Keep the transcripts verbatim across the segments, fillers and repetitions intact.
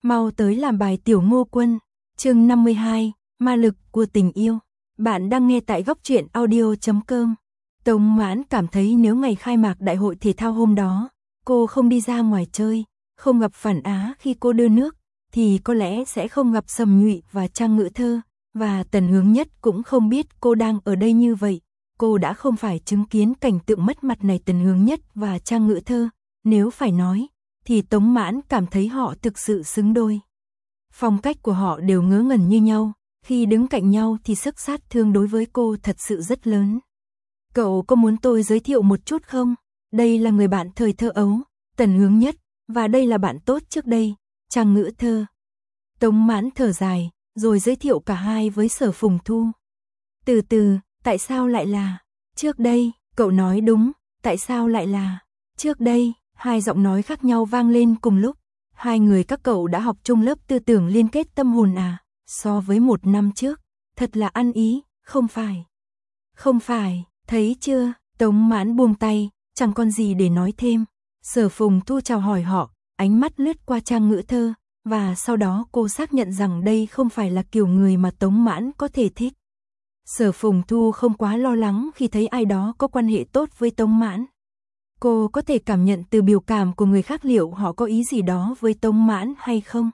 Mau tới làm bài Tiểu Ngô Quân. Chương năm mươi hai, ma lực của tình yêu. Bạn đang nghe tại góc truyện audio chấm com. Tống Mãn cảm thấy nếu ngày khai mạc đại hội thể thao hôm đó, cô không đi ra ngoài chơi, không gặp Phản Á khi cô đưa nước, thì có lẽ sẽ không gặp Sầm Nhụy và Trang Ngữ Thơ, và Tần Hướng Nhất cũng không biết cô đang ở đây như vậy. Cô đã không phải chứng kiến cảnh tượng mất mặt này. Tần Hướng Nhất và Trang Ngữ Thơ, nếu phải nói, thì Tống Mãn cảm thấy họ thực sự xứng đôi. Phong cách của họ đều ngớ ngẩn như nhau, khi đứng cạnh nhau thì sức sát thương đối với cô thật sự rất lớn. Cậu có muốn tôi giới thiệu một chút không? Đây là người bạn thời thơ ấu, Tần Hướng Nhất, và đây là bạn tốt trước đây, Trang Ngữ Thơ. Tống Mãn thở dài, rồi giới thiệu cả hai với Sở Phùng Thu. Từ từ, tại sao lại là trước đây? Cậu nói đúng, tại sao lại là trước đây? Hai giọng nói khác nhau vang lên cùng lúc. Hai người các cậu đã học chung lớp tư tưởng liên kết tâm hồn à? So với một năm trước, thật là ăn ý, không phải? Không phải, thấy chưa? Tống Mãn buông tay, chẳng còn gì để nói thêm. Sở Phùng Thu chào hỏi họ, ánh mắt lướt qua Trang Ngữ Thơ, và sau đó cô xác nhận rằng đây không phải là kiểu người mà Tống Mãn có thể thích. Sở Phùng Thu không quá lo lắng khi thấy ai đó có quan hệ tốt với Tống Mãn. Cô có thể cảm nhận từ biểu cảm của người khác liệu họ có ý gì đó với Tống Mãn hay không.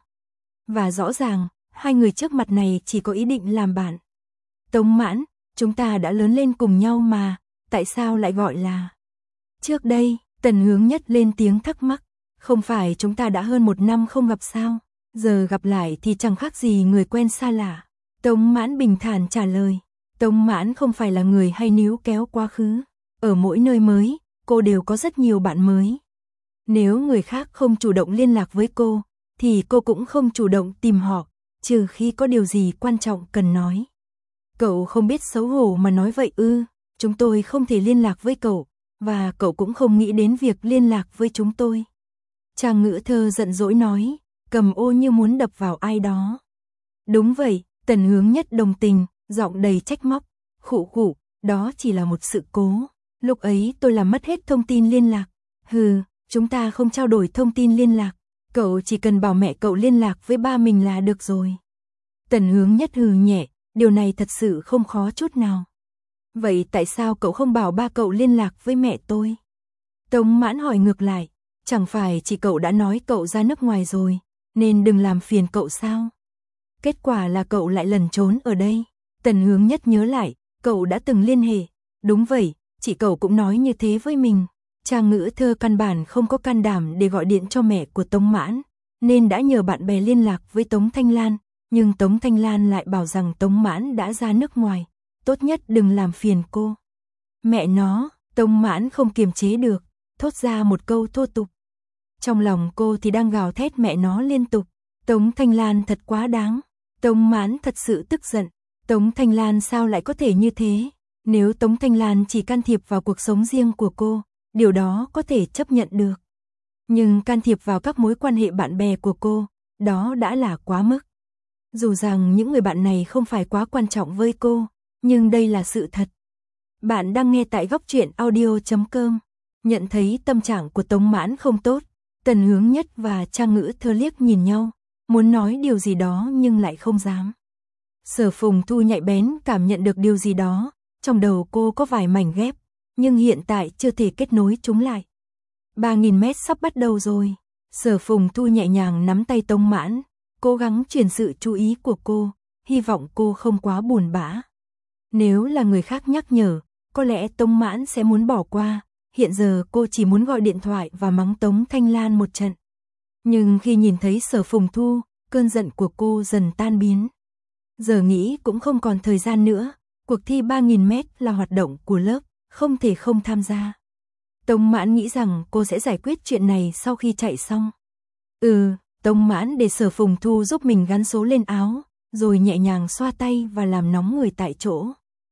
Và rõ ràng, hai người trước mặt này chỉ có ý định làm bạn. Tống Mãn, chúng ta đã lớn lên cùng nhau mà, tại sao lại gọi là trước đây? Tần Hướng Nhất lên tiếng thắc mắc. Không phải chúng ta đã hơn một năm không gặp sao? Giờ gặp lại thì chẳng khác gì người quen xa lạ. Tống Mãn bình thản trả lời. Tống Mãn không phải là người hay níu kéo quá khứ. Ở mỗi nơi mới, cô đều có rất nhiều bạn mới. Nếu người khác không chủ động liên lạc với cô, thì cô cũng không chủ động tìm họ, trừ khi có điều gì quan trọng cần nói. Cậu không biết xấu hổ mà nói vậy ư? Chúng tôi không thể liên lạc với cậu, và cậu cũng không nghĩ đến việc liên lạc với chúng tôi. Trang Ngữ Thơ giận dỗi nói, cầm ô như muốn đập vào ai đó. Đúng vậy, Tần Hướng Nhất đồng tình, giọng đầy trách móc. Khụ khụ, đó chỉ là một sự cố. Lúc ấy tôi làm mất hết thông tin liên lạc. Hừ, chúng ta không trao đổi thông tin liên lạc. Cậu chỉ cần bảo mẹ cậu liên lạc với ba mình là được rồi. Tần Hướng Nhất hừ nhẹ, điều này thật sự không khó chút nào. Vậy tại sao cậu không bảo ba cậu liên lạc với mẹ tôi? Tống Mãn hỏi ngược lại, chẳng phải chỉ cậu đã nói cậu ra nước ngoài rồi, nên đừng làm phiền cậu sao? Kết quả là cậu lại lẩn trốn ở đây. Tần Hướng Nhất nhớ lại, cậu đã từng liên hệ. Đúng vậy, chị cậu cũng nói như thế với mình. Trang Ngữ Thơ căn bản không có can đảm để gọi điện cho mẹ của Tống Mãn, nên đã nhờ bạn bè liên lạc với Tống Thanh Lan, nhưng Tống Thanh Lan lại bảo rằng Tống Mãn đã ra nước ngoài, tốt nhất đừng làm phiền cô. Mẹ nó, Tống Mãn không kiềm chế được, thốt ra một câu thô tục. Trong lòng cô thì đang gào thét mẹ nó liên tục. Tống Thanh Lan thật quá đáng. Tống Mãn thật sự tức giận. Tống Thanh Lan sao lại có thể như thế? Nếu Tống Thanh Lan chỉ can thiệp vào cuộc sống riêng của cô, điều đó có thể chấp nhận được. Nhưng can thiệp vào các mối quan hệ bạn bè của cô, đó đã là quá mức. Dù rằng những người bạn này không phải quá quan trọng với cô, nhưng đây là sự thật. Bạn đang nghe tại góc truyện audio chấm com. Nhận thấy tâm trạng của Tống Mãn không tốt, Tần Hướng Nhất và Trang Ngữ Thơ liếc nhìn nhau, muốn nói điều gì đó nhưng lại không dám. Sở Phùng Thu nhạy bén cảm nhận được điều gì đó, trong đầu cô có vài mảnh ghép, nhưng hiện tại chưa thể kết nối chúng lại. ba nghìn mét sắp bắt đầu rồi. Sở Phùng Thu nhẹ nhàng nắm tay Tống Mãn, cố gắng chuyển sự chú ý của cô, hy vọng cô không quá buồn bã. Nếu là người khác nhắc nhở, có lẽ Tống Mãn sẽ muốn bỏ qua. Hiện giờ cô chỉ muốn gọi điện thoại và mắng Tống Thanh Lan một trận. Nhưng khi nhìn thấy Sở Phùng Thu, cơn giận của cô dần tan biến. Giờ nghĩ cũng không còn thời gian nữa, cuộc thi ba nghìn mét là hoạt động của lớp, không thể không tham gia. Tống Mãn nghĩ rằng cô sẽ giải quyết chuyện này sau khi chạy xong. Ừ, Tống Mãn để Sở Phùng Thu giúp mình gắn số lên áo, rồi nhẹ nhàng xoa tay và làm nóng người tại chỗ.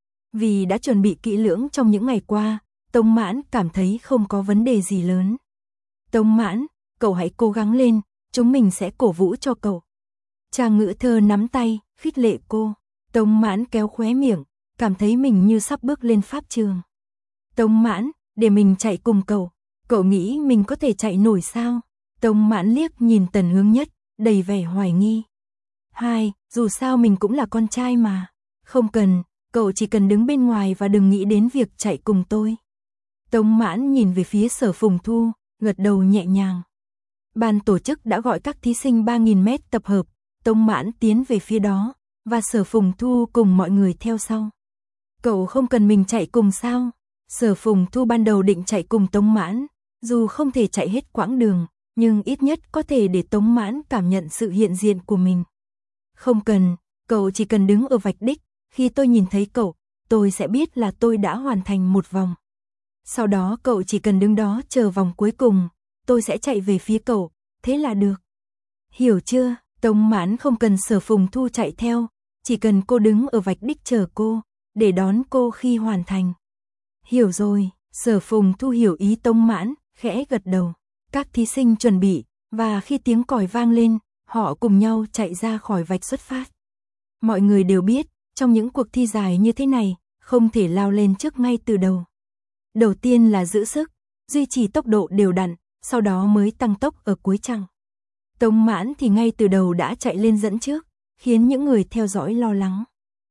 Vì đã chuẩn bị kỹ lưỡng trong những ngày qua, Tống Mãn cảm thấy không có vấn đề gì lớn. Tống Mãn, cậu hãy cố gắng lên, chúng mình sẽ cổ vũ cho cậu. Trang Ngữ Thơ nắm tay, khích lệ cô. Tống Mãn kéo khóe miệng, cảm thấy mình như sắp bước lên pháp trường. Tống Mãn, để mình chạy cùng cậu, cậu nghĩ mình có thể chạy nổi sao? Tống Mãn liếc nhìn Tần Hướng Nhất, đầy vẻ hoài nghi. Hai, dù sao mình cũng là con trai mà. Không cần, cậu chỉ cần đứng bên ngoài và đừng nghĩ đến việc chạy cùng tôi. Tống Mãn nhìn về phía Sở Phùng Thu, gật đầu nhẹ nhàng. Ban tổ chức đã gọi các thí sinh ba nghìn mét tập hợp, Tống Mãn tiến về phía đó, và Sở Phùng Thu cùng mọi người theo sau. Cậu không cần mình chạy cùng sao? Sở Phùng Thu ban đầu định chạy cùng Tống Mãn, dù không thể chạy hết quãng đường, nhưng ít nhất có thể để Tống Mãn cảm nhận sự hiện diện của mình. Không cần, cậu chỉ cần đứng ở vạch đích, khi tôi nhìn thấy cậu, tôi sẽ biết là tôi đã hoàn thành một vòng. Sau đó cậu chỉ cần đứng đó chờ vòng cuối cùng, tôi sẽ chạy về phía cậu, thế là được. Hiểu chưa? Tống Mãn không cần Sở Phùng Thu chạy theo, chỉ cần cô đứng ở vạch đích chờ cô, để đón cô khi hoàn thành. Hiểu rồi, Sở Phùng Thu hiểu ý Tống Mãn, khẽ gật đầu. Các thí sinh chuẩn bị, và khi tiếng còi vang lên, họ cùng nhau chạy ra khỏi vạch xuất phát. Mọi người đều biết, trong những cuộc thi dài như thế này, không thể lao lên trước ngay từ đầu. Đầu tiên là giữ sức, duy trì tốc độ đều đặn, sau đó mới tăng tốc ở cuối chặng. Tống Mãn thì ngay từ đầu đã chạy lên dẫn trước, khiến những người theo dõi lo lắng.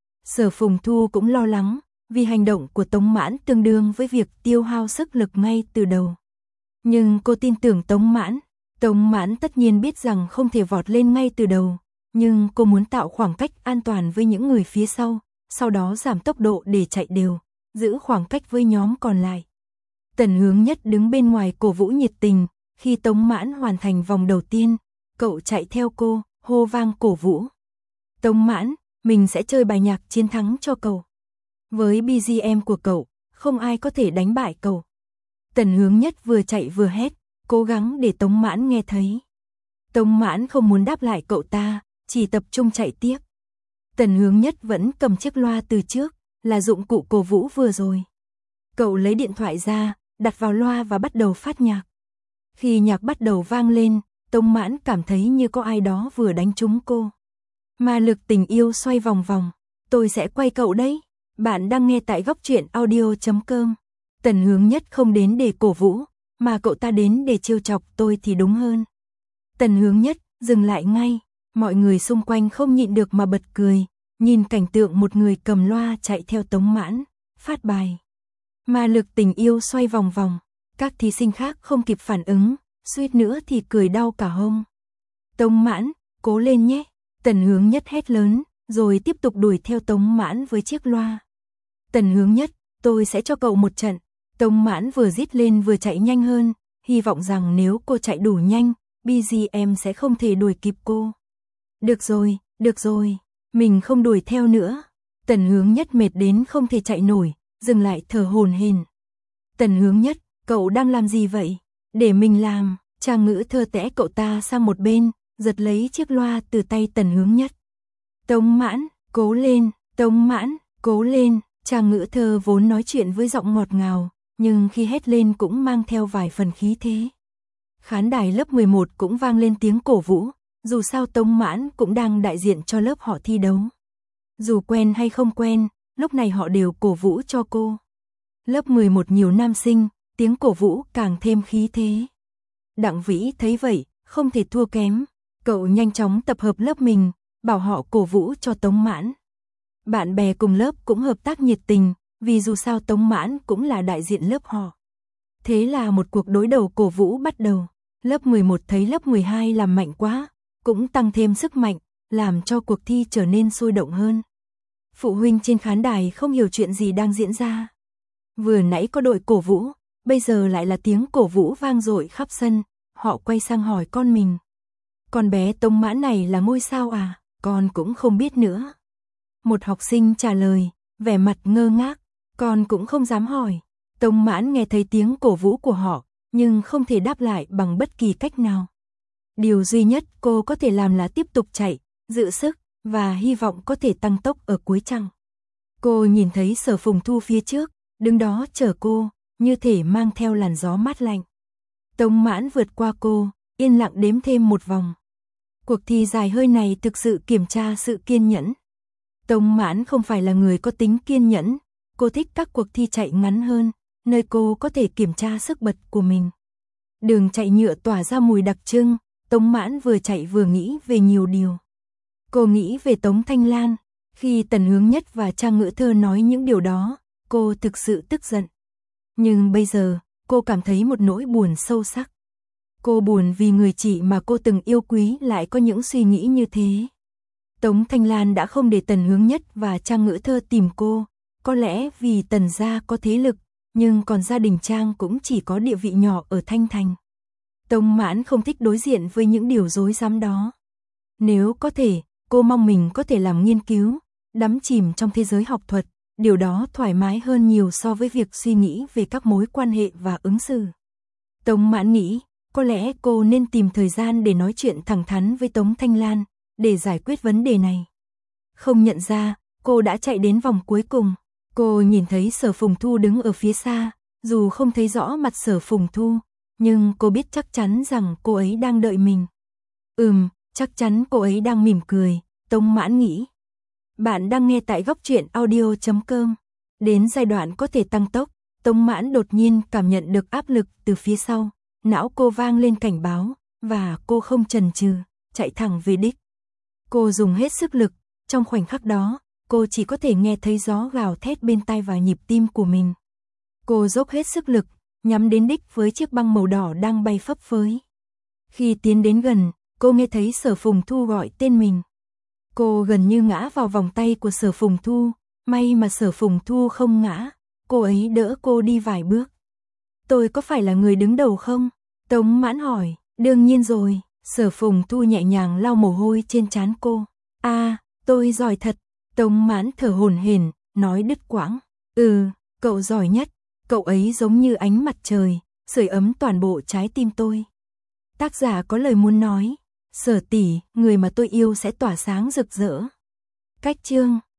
Sở Phùng Thu cũng lo lắng, vì hành động của Tống Mãn tương đương với việc tiêu hao sức lực ngay từ đầu. Nhưng cô tin tưởng Tống Mãn. Tống Mãn tất nhiên biết rằng không thể vọt lên ngay từ đầu, nhưng cô muốn tạo khoảng cách an toàn với những người phía sau, sau đó giảm tốc độ để chạy đều, giữ khoảng cách với nhóm còn lại. Tần Hướng Nhất đứng bên ngoài cổ vũ nhiệt tình, khi Tống Mãn hoàn thành vòng đầu tiên, cậu chạy theo cô, hô vang cổ vũ. Tống Mãn, mình sẽ chơi bài nhạc chiến thắng cho cậu. Với bê giê em của cậu, không ai có thể đánh bại cậu. Tần Hướng Nhất vừa chạy vừa hét, cố gắng để Tống Mãn nghe thấy. Tống Mãn không muốn đáp lại cậu ta, chỉ tập trung chạy tiếp. Tần Hướng Nhất vẫn cầm chiếc loa từ trước, là dụng cụ cổ vũ vừa rồi. Cậu lấy điện thoại ra, đặt vào loa và bắt đầu phát nhạc. Khi nhạc bắt đầu vang lên, Tống Mãn cảm thấy như có ai đó vừa đánh trúng cô. Ma lực tình yêu xoay vòng vòng, tôi sẽ quay cậu đấy. Bạn đang nghe tại góc truyện audio chấm com. Tần Hướng Nhất không đến để cổ vũ, mà cậu ta đến để trêu chọc tôi thì đúng hơn. Tần Hướng Nhất, dừng lại ngay, mọi người xung quanh không nhịn được mà bật cười, nhìn cảnh tượng một người cầm loa chạy theo Tống Mãn, phát bài. Ma lực tình yêu xoay vòng vòng, các thí sinh khác không kịp phản ứng, suýt nữa thì cười đau cả hông. Tống Mãn, cố lên nhé, Tần Hướng Nhất hét lớn, rồi tiếp tục đuổi theo Tống Mãn với chiếc loa. Tần Hướng Nhất, tôi sẽ cho cậu một trận. Tống Mãn vừa rít lên vừa chạy nhanh hơn, hy vọng rằng nếu cô chạy đủ nhanh, bê giê em sẽ không thể đuổi kịp cô. Được rồi, được rồi, mình không đuổi theo nữa. Tần Hướng Nhất mệt đến không thể chạy nổi, dừng lại thở hổn hển. Tần Hướng Nhất, cậu đang làm gì vậy? Để mình làm. Trang Ngữ Thơ tẽ cậu ta sang một bên, giật lấy chiếc loa từ tay Tần Hướng Nhất. Tống Mãn, cố lên, Tống Mãn, cố lên. Trang Ngữ Thơ vốn nói chuyện với giọng ngọt ngào, nhưng khi hét lên cũng mang theo vài phần khí thế. Khán đài lớp mười một cũng vang lên tiếng cổ vũ, dù sao Tống Mãn cũng đang đại diện cho lớp họ thi đấu. Dù quen hay không quen, lúc này họ đều cổ vũ cho cô. Lớp mười một nhiều nam sinh, tiếng cổ vũ càng thêm khí thế. Đặng Vĩ thấy vậy, không thể thua kém, cậu nhanh chóng tập hợp lớp mình, bảo họ cổ vũ cho Tống Mãn. Bạn bè cùng lớp cũng hợp tác nhiệt tình, vì dù sao Tống Mãn cũng là đại diện lớp họ. Thế là một cuộc đối đầu cổ vũ bắt đầu. Lớp mười một thấy lớp mười hai làm mạnh quá, cũng tăng thêm sức mạnh, làm cho cuộc thi trở nên sôi động hơn. Phụ huynh trên khán đài không hiểu chuyện gì đang diễn ra. Vừa nãy có đội cổ vũ, bây giờ lại là tiếng cổ vũ vang dội khắp sân, họ quay sang hỏi con mình. Con bé Tống Mãn này là ngôi sao à? Con cũng không biết nữa. Một học sinh trả lời, vẻ mặt ngơ ngác, con cũng không dám hỏi. Tống Mãn nghe thấy tiếng cổ vũ của họ, nhưng không thể đáp lại bằng bất kỳ cách nào. Điều duy nhất cô có thể làm là tiếp tục chạy, giữ sức, và hy vọng có thể tăng tốc ở cuối chặng. Cô nhìn thấy Sở Phùng Thu phía trước, đứng đó chờ cô, như thể mang theo làn gió mát lạnh. Tống Mãn vượt qua cô, yên lặng đếm thêm một vòng. Cuộc thi dài hơi này thực sự kiểm tra sự kiên nhẫn. Tống Mãn không phải là người có tính kiên nhẫn, cô thích các cuộc thi chạy ngắn hơn, nơi cô có thể kiểm tra sức bật của mình. Đường chạy nhựa tỏa ra mùi đặc trưng, Tống Mãn vừa chạy vừa nghĩ về nhiều điều. Cô nghĩ về Tống Thanh Lan, khi Tần Hướng Nhất và Trang Ngữ Thơ nói những điều đó, cô thực sự tức giận. Nhưng bây giờ, cô cảm thấy một nỗi buồn sâu sắc. Cô buồn vì người chị mà cô từng yêu quý lại có những suy nghĩ như thế. Tống Thanh Lan đã không để Tần Hướng Nhất và Trang Ngữ Thơ tìm cô, có lẽ vì Tần gia có thế lực, nhưng còn gia đình Trang cũng chỉ có địa vị nhỏ ở Thanh Thành. Tống Mãn không thích đối diện với những điều rối rắm đó. Nếu có thể, cô mong mình có thể làm nghiên cứu, đắm chìm trong thế giới học thuật, điều đó thoải mái hơn nhiều so với việc suy nghĩ về các mối quan hệ và ứng xử. Tống Mãn nghĩ, có lẽ cô nên tìm thời gian để nói chuyện thẳng thắn với Tống Thanh Lan, để giải quyết vấn đề này. Không nhận ra, cô đã chạy đến vòng cuối cùng. Cô nhìn thấy Sở Phùng Thu đứng ở phía xa, dù không thấy rõ mặt Sở Phùng Thu, nhưng cô biết chắc chắn rằng cô ấy đang đợi mình. Ừm, chắc chắn cô ấy đang mỉm cười, Tống Mãn nghĩ. Bạn đang nghe tại góc truyện audio chấm com. Đến giai đoạn có thể tăng tốc, Tống Mãn đột nhiên cảm nhận được áp lực từ phía sau. Não cô vang lên cảnh báo, và cô không chần chừ, chạy thẳng về đích. Cô dùng hết sức lực, trong khoảnh khắc đó, cô chỉ có thể nghe thấy gió gào thét bên tai và nhịp tim của mình. Cô dốc hết sức lực, nhắm đến đích với chiếc băng màu đỏ đang bay phấp phới. Khi tiến đến gần, cô nghe thấy Sở Phùng Thu gọi tên mình. Cô gần như ngã vào vòng tay của Sở Phùng Thu, may mà Sở Phùng Thu không ngã, cô ấy đỡ cô đi vài bước. Tôi có phải là người đứng đầu không? Tống Mãn hỏi. Đương nhiên rồi, Sở Phùng Thu nhẹ nhàng lau mồ hôi trên trán cô. À, tôi giỏi thật. Tống Mãn thở hổn hển, nói đứt quãng. Ừ, cậu giỏi nhất, cậu ấy giống như ánh mặt trời, sưởi ấm toàn bộ trái tim tôi. Tác giả có lời muốn nói. Sở tỷ, người mà tôi yêu sẽ tỏa sáng rực rỡ. Cách chương